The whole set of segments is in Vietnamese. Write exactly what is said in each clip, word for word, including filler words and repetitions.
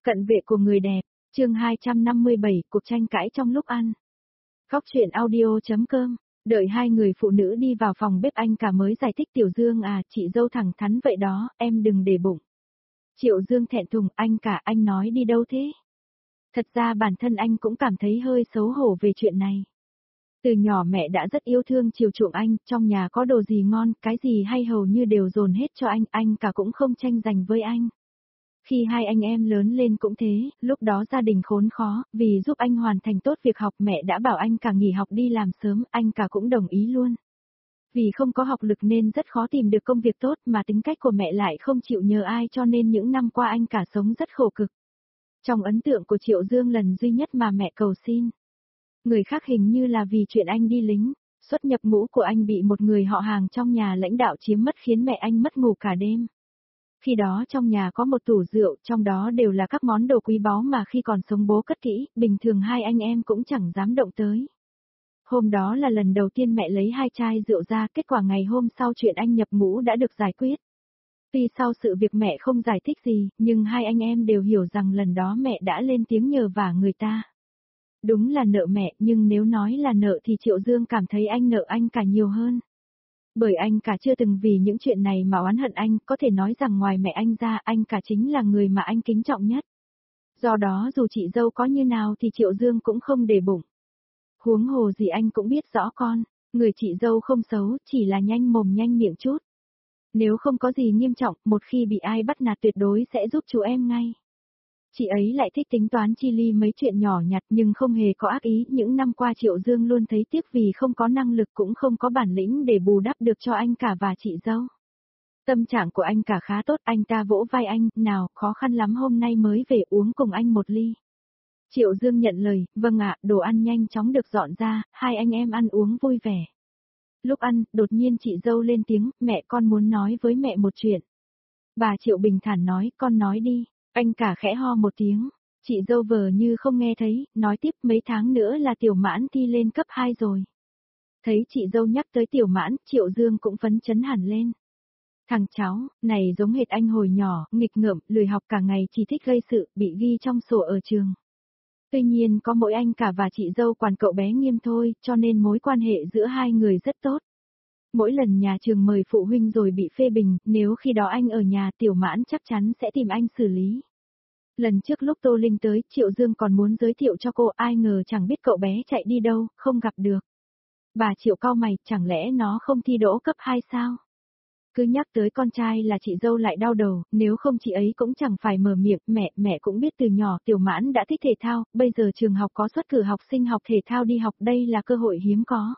Cận vệ của người đẹp, chương hai trăm năm mươi bảy, cuộc tranh cãi trong lúc ăn. Góc truyện audio.com, đợi hai người phụ nữ đi vào phòng bếp anh cả mới giải thích Tiểu Dương à, chị dâu thẳng thắn vậy đó, em đừng để bụng. Triệu Dương thẹn thùng, anh cả anh nói đi đâu thế? Thật ra bản thân anh cũng cảm thấy hơi xấu hổ về chuyện này. Từ nhỏ mẹ đã rất yêu thương chiều chuộng anh, trong nhà có đồ gì ngon, cái gì hay hầu như đều dồn hết cho anh, anh cả cũng không tranh giành với anh. Khi hai anh em lớn lên cũng thế, lúc đó gia đình khốn khó, vì giúp anh hoàn thành tốt việc học mẹ đã bảo anh cả nghỉ học đi làm sớm, anh cả cũng đồng ý luôn. Vì không có học lực nên rất khó tìm được công việc tốt mà tính cách của mẹ lại không chịu nhờ ai cho nên những năm qua anh cả sống rất khổ cực. Trong ấn tượng của Triệu Dương lần duy nhất mà mẹ cầu xin. Người khác hình như là vì chuyện anh đi lính, xuất nhập ngũ của anh bị một người họ hàng trong nhà lãnh đạo chiếm mất khiến mẹ anh mất ngủ cả đêm. Khi đó trong nhà có một tủ rượu, trong đó đều là các món đồ quý báu mà khi còn sống bố cất kỹ, bình thường hai anh em cũng chẳng dám động tới. Hôm đó là lần đầu tiên mẹ lấy hai chai rượu ra, kết quả ngày hôm sau chuyện anh nhập ngũ đã được giải quyết. Tuy sau sự việc mẹ không giải thích gì, nhưng hai anh em đều hiểu rằng lần đó mẹ đã lên tiếng nhờ vả người ta. Đúng là nợ mẹ, nhưng nếu nói là nợ thì Triệu Dương cảm thấy anh nợ anh cả nhiều hơn. Bởi anh cả chưa từng vì những chuyện này mà oán hận anh, có thể nói rằng ngoài mẹ anh ra, anh cả chính là người mà anh kính trọng nhất. Do đó dù chị dâu có như nào thì Triệu Dương cũng không để bụng. Huống hồ gì anh cũng biết rõ con, người chị dâu không xấu, chỉ là nhanh mồm nhanh miệng chút. Nếu không có gì nghiêm trọng, một khi bị ai bắt nạt tuyệt đối sẽ giúp chú em ngay. Chị ấy lại thích tính toán chi ly mấy chuyện nhỏ nhặt nhưng không hề có ác ý, những năm qua Triệu Dương luôn thấy tiếc vì không có năng lực cũng không có bản lĩnh để bù đắp được cho anh cả và chị dâu. Tâm trạng của anh cả khá tốt, anh ta vỗ vai anh, nào, khó khăn lắm hôm nay mới về uống cùng anh một ly. Triệu Dương nhận lời, vâng ạ, đồ ăn nhanh chóng được dọn ra, hai anh em ăn uống vui vẻ. Lúc ăn, đột nhiên chị dâu lên tiếng, mẹ con muốn nói với mẹ một chuyện. Bà Triệu bình thản nói, con nói đi. Anh cả khẽ ho một tiếng, chị dâu vờ như không nghe thấy, nói tiếp mấy tháng nữa là Tiểu Mãn thi lên cấp hai rồi. Thấy chị dâu nhắc tới Tiểu Mãn, Triệu Dương cũng phấn chấn hẳn lên. Thằng cháu, này giống hệt anh hồi nhỏ, nghịch ngợm, lười học cả ngày chỉ thích gây sự, bị ghi trong sổ ở trường. Tuy nhiên có mỗi anh cả và chị dâu quản cậu bé nghiêm thôi, cho nên mối quan hệ giữa hai người rất tốt. Mỗi lần nhà trường mời phụ huynh rồi bị phê bình, nếu khi đó anh ở nhà Tiểu Mãn chắc chắn sẽ tìm anh xử lý. Lần trước lúc Tô Linh tới, Triệu Dương còn muốn giới thiệu cho cô, ai ngờ chẳng biết cậu bé chạy đi đâu, không gặp được. Bà Triệu cau mày, chẳng lẽ nó không thi đỗ cấp hai sao? Cứ nhắc tới con trai là chị dâu lại đau đầu, nếu không chị ấy cũng chẳng phải mở miệng, mẹ, mẹ cũng biết từ nhỏ Tiểu Mãn đã thích thể thao, bây giờ trường học có suất cử học sinh học thể thao đi học, đây là cơ hội hiếm có.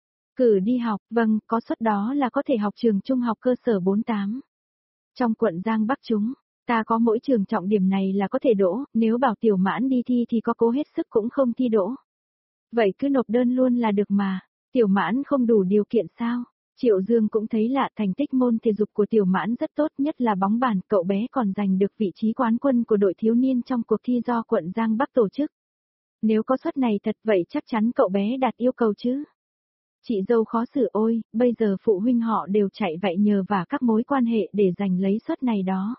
Cử đi học, vâng, có suất đó là có thể học trường trung học cơ sở bốn tám. Trong quận Giang Bắc chúng, ta có mỗi trường trọng điểm này là có thể đỗ, nếu bảo Tiểu Mãn đi thi thì có cố hết sức cũng không thi đỗ. Vậy cứ nộp đơn luôn là được mà, Tiểu Mãn không đủ điều kiện sao? Triệu Dương cũng thấy lạ, thành tích môn thể dục của Tiểu Mãn rất tốt, nhất là bóng bàn, cậu bé còn giành được vị trí quán quân của đội thiếu niên trong cuộc thi do quận Giang Bắc tổ chức. Nếu có suất này thật vậy chắc chắn cậu bé đạt yêu cầu chứ. Chị dâu khó xử ôi, bây giờ phụ huynh họ đều chạy vậy nhờ vả các mối quan hệ để giành lấy suất này đó.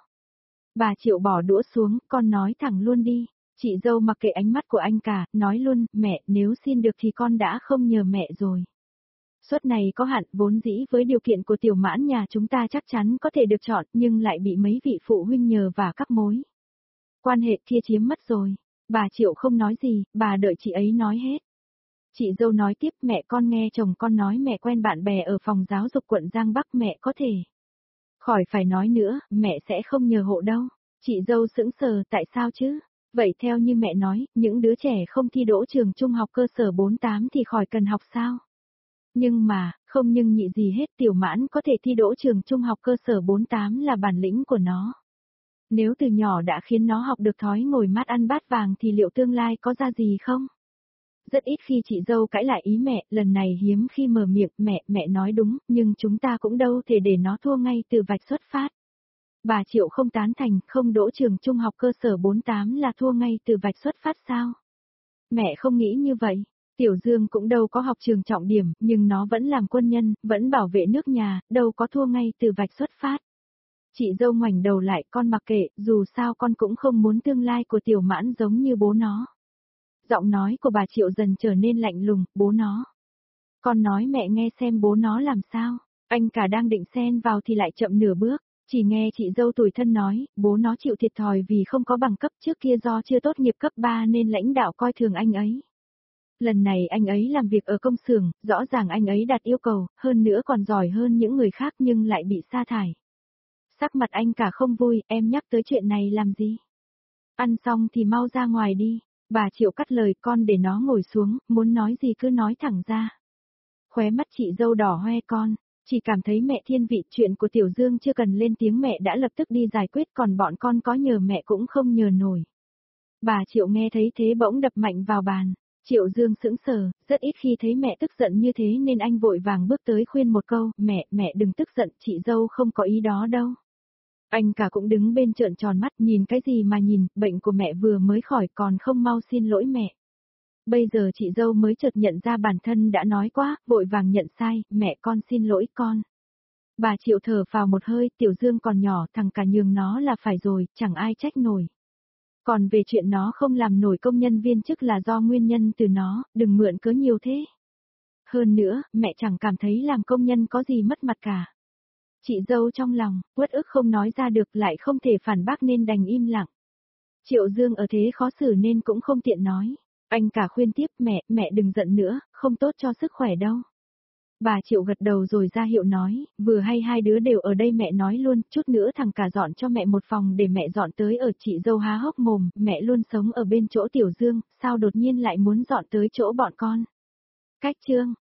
Bà Triệu bỏ đũa xuống, con nói thẳng luôn đi. Chị dâu mặc kệ ánh mắt của anh cả, nói luôn, mẹ, nếu xin được thì con đã không nhờ mẹ rồi. Suất này có hạn, vốn dĩ với điều kiện của Tiểu Mãn nhà chúng ta chắc chắn có thể được chọn, nhưng lại bị mấy vị phụ huynh nhờ vả các mối quan hệ kia chiếm mất rồi. Bà Triệu không nói gì, bà đợi chị ấy nói hết. Chị dâu nói tiếp, mẹ con nghe chồng con nói mẹ quen bạn bè ở phòng giáo dục quận Giang Bắc, mẹ có thể. Khỏi phải nói nữa, mẹ sẽ không nhờ hộ đâu. Chị dâu sững sờ, tại sao chứ? Vậy theo như mẹ nói, những đứa trẻ không thi đỗ trường trung học cơ sở bốn tám thì khỏi cần học sao? Nhưng mà, không nhưng nhị gì hết, Tiểu Mãn có thể thi đỗ trường trung học cơ sở bốn tám là bản lĩnh của nó. Nếu từ nhỏ đã khiến nó học được thói ngồi mát ăn bát vàng thì liệu tương lai có ra gì không? Rất ít khi chị dâu cãi lại ý mẹ, lần này hiếm khi mở miệng, mẹ, mẹ nói đúng, nhưng chúng ta cũng đâu thể để nó thua ngay từ vạch xuất phát. Bà Triệu không tán thành, không đỗ trường trung học cơ sở bốn tám là thua ngay từ vạch xuất phát sao? Mẹ không nghĩ như vậy. Tiểu Dương cũng đâu có học trường trọng điểm, nhưng nó vẫn làm quân nhân, vẫn bảo vệ nước nhà, đâu có thua ngay từ vạch xuất phát. Chị dâu ngoảnh đầu lại, con mặc kệ, dù sao con cũng không muốn tương lai của Tiểu Mãn giống như bố nó. Giọng nói của bà Triệu dần trở nên lạnh lùng, bố nó. Con nói mẹ nghe xem bố nó làm sao, anh cả đang định xen vào thì lại chậm nửa bước, chỉ nghe chị dâu tủi thân nói, bố nó chịu thiệt thòi vì không có bằng cấp trước kia do chưa tốt nghiệp cấp ba nên lãnh đạo coi thường anh ấy. Lần này anh ấy làm việc ở công xưởng, rõ ràng anh ấy đạt yêu cầu, hơn nữa còn giỏi hơn những người khác nhưng lại bị sa thải. Sắc mặt anh cả không vui, em nhắc tới chuyện này làm gì? Ăn xong thì mau ra ngoài đi, bà Triệu cắt lời con để nó ngồi xuống, muốn nói gì cứ nói thẳng ra. Khóe mắt chị dâu đỏ hoe con, chỉ cảm thấy mẹ thiên vị chuyện của Tiểu Dương chưa cần lên tiếng mẹ đã lập tức đi giải quyết còn bọn con có nhờ mẹ cũng không nhờ nổi. Bà Triệu nghe thấy thế bỗng đập mạnh vào bàn. Triệu Dương sững sờ, rất ít khi thấy mẹ tức giận như thế nên anh vội vàng bước tới khuyên một câu, mẹ, mẹ đừng tức giận, chị dâu không có ý đó đâu. Anh cả cũng đứng bên trợn tròn mắt nhìn cái gì mà nhìn, bệnh của mẹ vừa mới khỏi còn không mau xin lỗi mẹ. Bây giờ chị dâu mới chợt nhận ra bản thân đã nói quá, vội vàng nhận sai, mẹ con xin lỗi con. Bà Triệu thở vào một hơi, Tiểu Dương còn nhỏ, thằng cả nhường nó là phải rồi, chẳng ai trách nổi. Còn về chuyện nó không làm nổi công nhân viên chức là do nguyên nhân từ nó, đừng mượn cớ nhiều thế. Hơn nữa, mẹ chẳng cảm thấy làm công nhân có gì mất mặt cả. Chị dâu trong lòng, uất ức không nói ra được lại không thể phản bác nên đành im lặng. Triệu Dương ở thế khó xử nên cũng không tiện nói. Anh cả khuyên tiếp mẹ, mẹ đừng giận nữa, không tốt cho sức khỏe đâu. Bà Triệu gật đầu rồi ra hiệu nói, vừa hay hai đứa đều ở đây mẹ nói luôn, chút nữa thằng cả dọn cho mẹ một phòng để mẹ dọn tới ở. Chị dâu há hốc mồm, mẹ luôn sống ở bên chỗ Tiểu Dương, sao đột nhiên lại muốn dọn tới chỗ bọn con. Cách chương